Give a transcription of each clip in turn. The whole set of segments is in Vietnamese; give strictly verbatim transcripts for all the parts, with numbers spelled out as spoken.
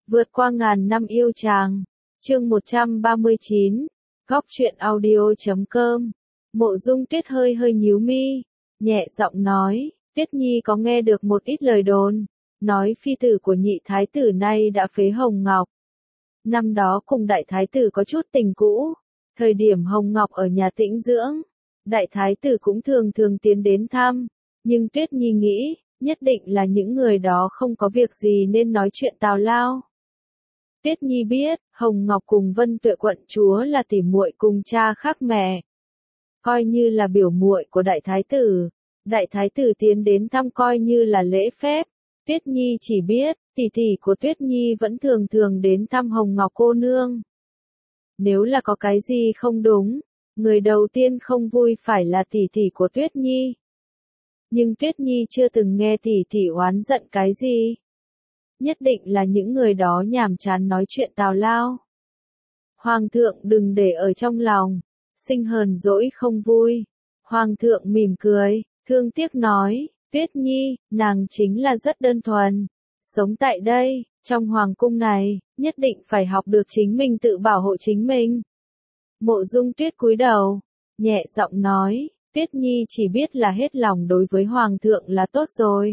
Vượt qua ngàn năm yêu chàng. Chương một trăm ba mươi chín. Góc truyện audio chấm com. Mộ Dung Tuyết hơi hơi nhíu mi, nhẹ giọng nói, Tuyết Nhi có nghe được một ít lời đồn, nói phi tử của nhị thái tử nay đã phế Hồng Ngọc. Năm đó cùng đại thái tử có chút tình cũ, thời điểm Hồng Ngọc ở nhà tĩnh dưỡng, đại thái tử cũng thường thường tiến đến thăm, nhưng Tuyết Nhi nghĩ, nhất định là những người đó không có việc gì nên nói chuyện tào lao. Tuyết Nhi biết, Hồng Ngọc cùng Vân Tuệ quận chúa là tỉ muội cùng cha khác mẹ, coi như là biểu muội của đại thái tử. Đại thái tử tiến đến thăm coi như là lễ phép. Tuyết Nhi chỉ biết, tỷ tỷ của Tuyết Nhi vẫn thường thường đến thăm Hồng Ngọc cô nương. Nếu là có cái gì không đúng, người đầu tiên không vui phải là tỷ tỷ của Tuyết Nhi. Nhưng Tuyết Nhi chưa từng nghe tỷ tỷ oán giận cái gì. Nhất định là những người đó nhàm chán nói chuyện tào lao. Hoàng thượng đừng để ở trong lòng, sinh hờn dỗi không vui. Hoàng thượng mỉm cười, thương tiếc nói, Tuyết Nhi, nàng chính là rất đơn thuần. Sống tại đây, trong hoàng cung này, nhất định phải học được chính mình tự bảo hộ chính mình. Mộ Dung Tuyết cúi đầu, nhẹ giọng nói, Tuyết Nhi chỉ biết là hết lòng đối với hoàng thượng là tốt rồi.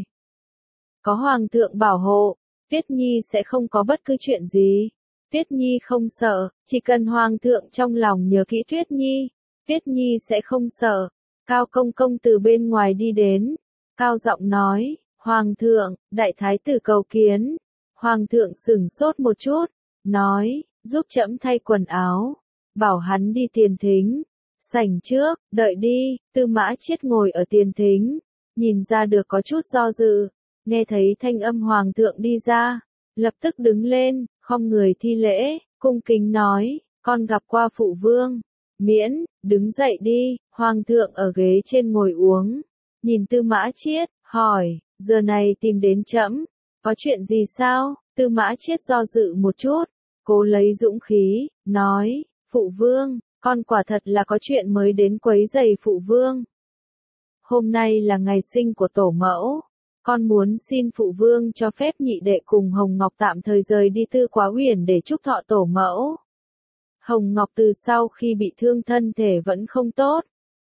Có hoàng thượng bảo hộ, Tuyết Nhi sẽ không có bất cứ chuyện gì. Tuyết Nhi không sợ, chỉ cần hoàng thượng trong lòng nhớ kỹ Tuyết Nhi, Tuyết Nhi sẽ không sợ. Cao công công từ bên ngoài đi đến, cao giọng nói, Hoàng thượng, đại thái tử cầu kiến. Hoàng thượng sửng sốt một chút, nói, giúp trẫm thay quần áo, bảo hắn đi tiền thính. Sảnh trước, đợi đi. Tư Mã Chiết ngồi ở tiền thính, nhìn ra được có chút do dự, nghe thấy thanh âm hoàng thượng đi ra, lập tức đứng lên, khom người thi lễ, cung kính nói, con gặp qua phụ vương. Miễn, đứng dậy đi. Hoàng thượng ở ghế trên ngồi uống, nhìn Tư Mã Chiết, hỏi, giờ này tìm đến trẫm, có chuyện gì sao? Tư Mã Chiết do dự một chút, cố lấy dũng khí, nói, phụ vương, con quả thật là có chuyện mới đến quấy rầy phụ vương. Hôm nay là ngày sinh của tổ mẫu, con muốn xin phụ vương cho phép nhị đệ cùng Hồng Ngọc tạm thời rời đi Tư Quá Uyển để chúc thọ tổ mẫu. Hồng Ngọc từ sau khi bị thương thân thể vẫn không tốt.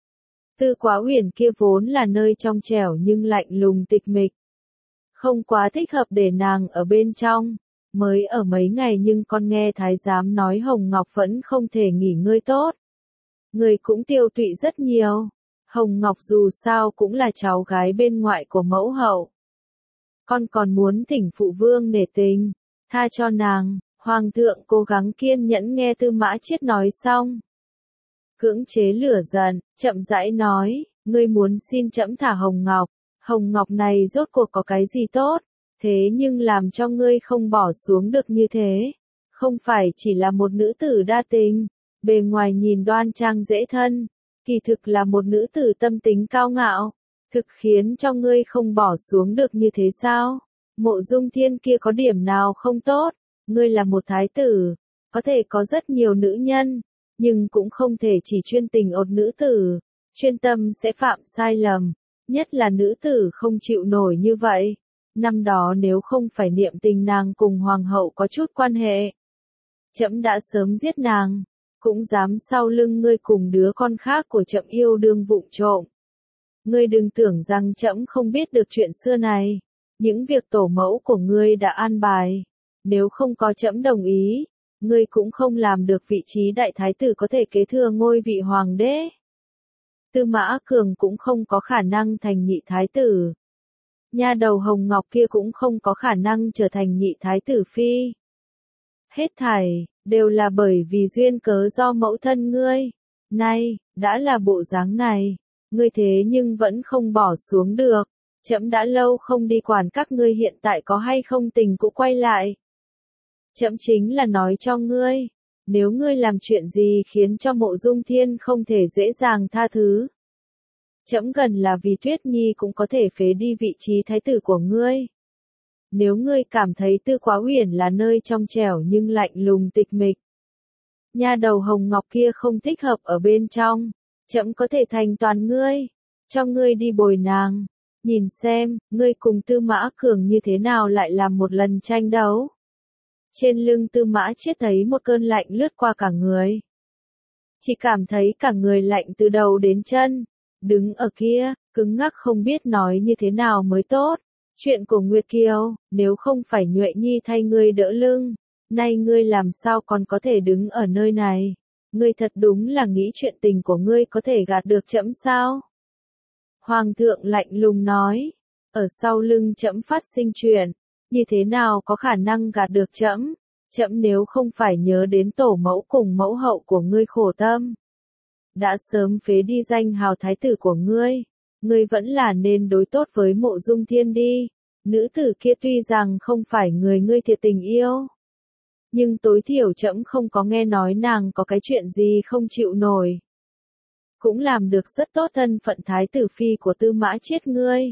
Tư Quá Uyển kia vốn là nơi trong trẻo nhưng lạnh lùng tịch mịch, không quá thích hợp để nàng ở bên trong. Mới ở mấy ngày nhưng con nghe thái giám nói Hồng Ngọc vẫn không thể nghỉ ngơi tốt. Người cũng tiêu tụy rất nhiều. Hồng Ngọc dù sao cũng là cháu gái bên ngoại của mẫu hậu. Con còn muốn thỉnh phụ vương nể tình, tha cho nàng. Hoàng thượng cố gắng kiên nhẫn nghe Tư Mã Chiết nói xong, cưỡng chế lửa giận, chậm rãi nói, ngươi muốn xin trẫm thả Hồng Ngọc. Hồng Ngọc này rốt cuộc có cái gì tốt, thế nhưng làm cho ngươi không bỏ xuống được như thế. Không phải chỉ là một nữ tử đa tình, bề ngoài nhìn đoan trang dễ thân, kỳ thực là một nữ tử tâm tính cao ngạo, thực khiến cho ngươi không bỏ xuống được như thế sao? Mộ Dung Thiên kia có điểm nào không tốt? Ngươi là một thái tử, có thể có rất nhiều nữ nhân, nhưng cũng không thể chỉ chuyên tình ột nữ tử, chuyên tâm sẽ phạm sai lầm, nhất là nữ tử không chịu nổi như vậy. Năm đó nếu không phải niệm tình nàng cùng hoàng hậu có chút quan hệ, trẫm đã sớm giết nàng, cũng dám sau lưng ngươi cùng đứa con khác của trẫm yêu đương vụng trộm. Ngươi đừng tưởng rằng trẫm không biết được chuyện xưa này, những việc tổ mẫu của ngươi đã an bài. Nếu không có trẫm đồng ý, ngươi cũng không làm được vị trí đại thái tử có thể kế thừa ngôi vị hoàng đế. Tư Mã Cường cũng không có khả năng thành nhị thái tử. Nha đầu Hồng Ngọc kia cũng không có khả năng trở thành nhị thái tử phi. Hết thảy, đều là bởi vì duyên cớ do mẫu thân ngươi. Nay, đã là bộ dáng này, ngươi thế nhưng vẫn không bỏ xuống được. Trẫm đã lâu không đi quản các ngươi hiện tại có hay không tình cũ quay lại. Trẫm chính là nói cho ngươi, nếu ngươi làm chuyện gì khiến cho Mộ Dung Thiên không thể dễ dàng tha thứ, trẫm gần là vì Tuyết Nhi cũng có thể phế đi vị trí thái tử của ngươi. Nếu ngươi cảm thấy Tư Quá Uyển là nơi trong trẻo nhưng lạnh lùng tịch mịch, nha đầu Hồng Ngọc kia không thích hợp ở bên trong, trẫm có thể thành toàn ngươi, cho ngươi đi bồi nàng, nhìn xem, ngươi cùng Tư Mã Cường như thế nào lại làm một lần tranh đấu. Trên lưng Tư Mã Chiết thấy một cơn lạnh lướt qua cả người. Chỉ cảm thấy cả người lạnh từ đầu đến chân. Đứng ở kia, cứng ngắc không biết nói như thế nào mới tốt. Chuyện của Nguyệt Kiều, nếu không phải Nhuệ Nhi thay ngươi đỡ lưng, nay ngươi làm sao còn có thể đứng ở nơi này? Ngươi thật đúng là nghĩ chuyện tình của ngươi có thể gạt được trẫm sao? Hoàng thượng lạnh lùng nói, ở sau lưng trẫm phát sinh chuyện, như thế nào có khả năng gạt được trẫm? Trẫm nếu không phải nhớ đến tổ mẫu cùng mẫu hậu của ngươi khổ tâm, đã sớm phế đi danh hào thái tử của ngươi. Ngươi vẫn là nên đối tốt với Mộ Dung Thiên đi. Nữ tử kia tuy rằng không phải người ngươi thiệt tình yêu, nhưng tối thiểu trẫm không có nghe nói nàng có cái chuyện gì không chịu nổi. Cũng làm được rất tốt thân phận thái tử phi của Tư Mã Chiết ngươi.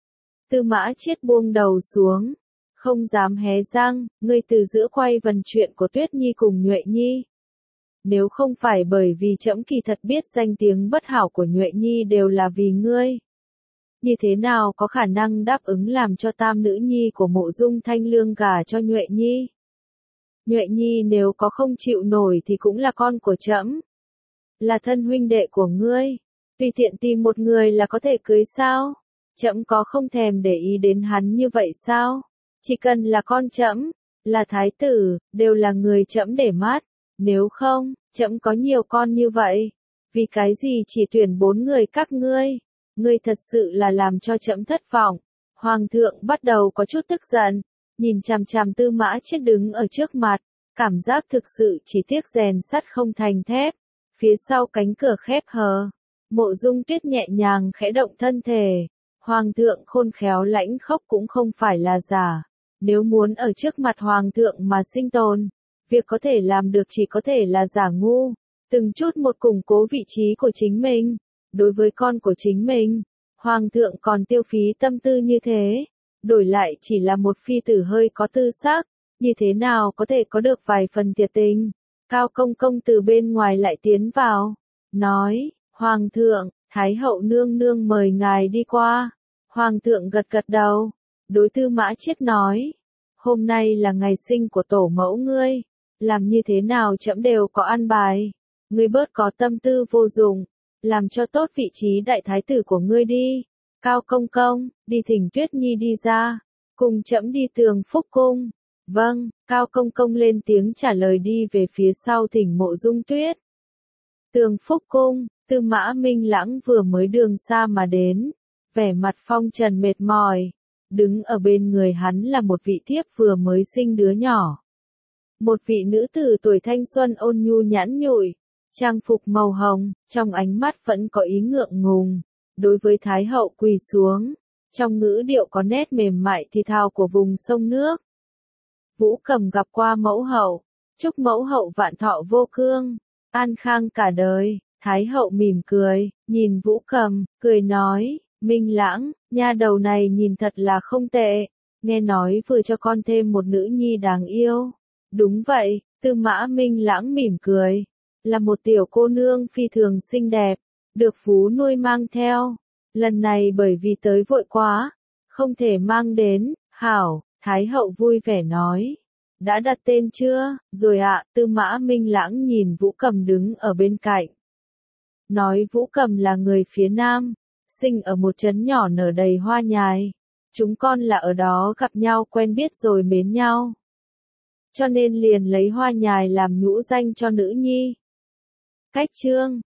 Tư Mã Chiết buông đầu xuống, không dám hé răng, ngươi từ giữa quay vần chuyện của Tuyết Nhi cùng Nhuệ Nhi. Nếu không phải bởi vì trẫm kỳ thật biết danh tiếng bất hảo của Nhuệ Nhi đều là vì ngươi, như thế nào có khả năng đáp ứng làm cho tam nữ nhi của Mộ Dung Thanh Lương gả cho Nhuệ Nhi? Nhuệ Nhi nếu có không chịu nổi thì cũng là con của trẫm, là thân huynh đệ của ngươi, tùy tiện tìm một người là có thể cưới sao? Trẫm có không thèm để ý đến hắn như vậy sao? Chỉ cần là con trẫm, là thái tử, đều là người trẫm để mắt. Nếu không, trẫm có nhiều con như vậy, vì cái gì chỉ tuyển bốn người các ngươi? Ngươi thật sự là làm cho trẫm thất vọng. Hoàng thượng bắt đầu có chút tức giận, nhìn chằm chằm Tư Mã Chiết đứng ở trước mặt, cảm giác thực sự chỉ tiếc rèn sắt không thành thép. Phía sau cánh cửa khép hờ, Mộ Dung Tuyết nhẹ nhàng khẽ động thân thể. Hoàng thượng khôn khéo lãnh khốc cũng không phải là giả. Nếu muốn ở trước mặt hoàng thượng mà sinh tồn, việc có thể làm được chỉ có thể là giả ngu, từng chút một củng cố vị trí của chính mình. Đối với con của chính mình, hoàng thượng còn tiêu phí tâm tư như thế, đổi lại chỉ là một phi tử hơi có tư sắc, như thế nào có thể có được vài phần thiệt tình. Cao công công từ bên ngoài lại tiến vào, nói, hoàng thượng, thái hậu nương nương mời ngài đi qua. Hoàng thượng gật gật đầu, đối Tư Mã Chiết nói, hôm nay là ngày sinh của tổ mẫu ngươi, làm như thế nào trẫm đều có an bài, ngươi bớt có tâm tư vô dụng, làm cho tốt vị trí đại thái tử của ngươi đi. Cao công công, đi thỉnh Tuyết Nhi đi ra, cùng trẫm đi Tường Phúc cung. Vâng, Cao công công lên tiếng trả lời đi về phía sau thỉnh Mộ Dung Tuyết. Tường Phúc cung, Tư Mã Minh Lãng vừa mới đường xa mà đến, vẻ mặt phong trần mệt mỏi, đứng ở bên người hắn là một vị thiếp vừa mới sinh đứa nhỏ. Một vị nữ tử tuổi thanh xuân ôn nhu nhãn nhụi, trang phục màu hồng, trong ánh mắt vẫn có ý ngượng ngùng, đối với Thái hậu quỳ xuống, trong ngữ điệu có nét mềm mại thì thào của vùng sông nước. Vũ Cầm gặp qua mẫu hậu, chúc mẫu hậu vạn thọ vô cương, an khang cả đời. Thái hậu mỉm cười, nhìn Vũ Cầm, cười nói, Minh Lãng, nha đầu này nhìn thật là không tệ, nghe nói vừa cho con thêm một nữ nhi đáng yêu. Đúng vậy, Tư Mã Minh Lãng mỉm cười, là một tiểu cô nương phi thường xinh đẹp, được Phú nuôi mang theo. Lần này bởi vì tới vội quá, không thể mang đến. Hảo, Thái hậu vui vẻ nói. Đã đặt tên chưa? Rồi ạ, Tư Mã Minh Lãng nhìn Vũ Cầm đứng ở bên cạnh. Nói Vũ Cầm là người phía Nam, sinh ở một trấn nhỏ nở đầy hoa nhài. Chúng con là ở đó gặp nhau quen biết rồi mến nhau. Cho nên liền lấy hoa nhài làm nhũ danh cho nữ nhi. Cách chương